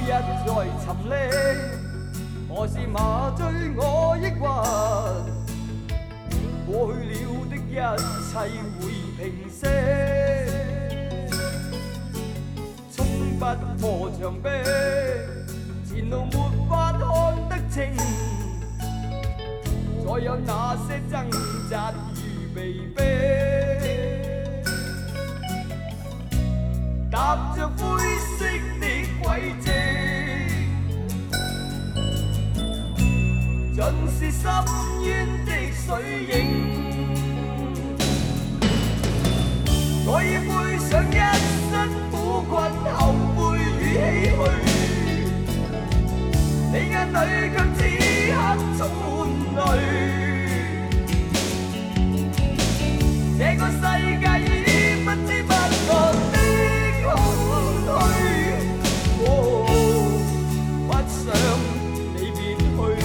日在沉溺，何时麻醉我抑郁？过去了的一切会平息，冲不破墙壁，前路没法看得清，再有那些挣扎如被逼，踏着灰色的轨迹，尽是深渊的水影。我已背上一身苦困、后悔与唏嘘，你眼里却此刻充满泪。这个世界已不知不觉的空虚，不想你别去，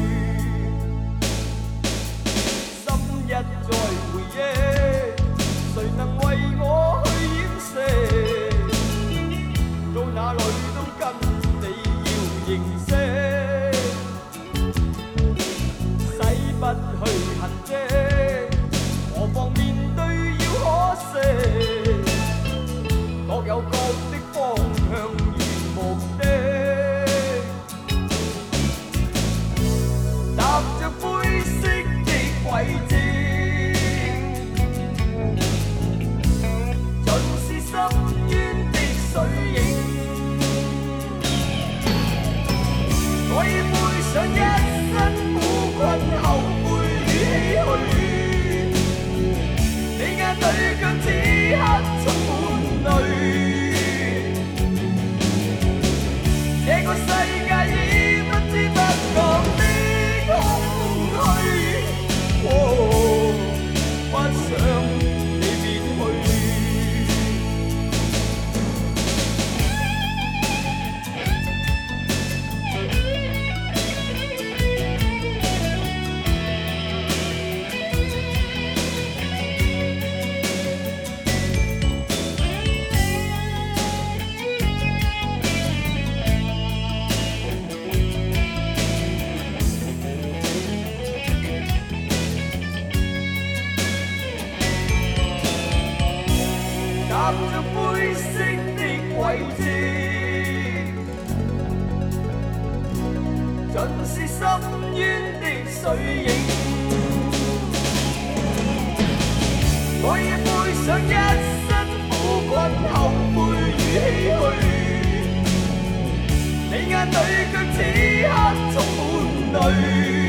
心一再回忆，谁能为我去掩饰？到哪里都跟你要认识，洗不去痕迹，何妨面对要可惜？各有各的方向与目的，踏着灰色的轨迹，尽是深渊的水影。我已背上一身苦困、後悔與唏噓，你眼裏卻此刻充滿淚。這個世界已不知不覺的空虛，不想你別去。踏着灰色的軌跡，盡是深淵的水影。我已背上一身苦困、後悔與唏噓，你眼裏卻此刻充滿淚。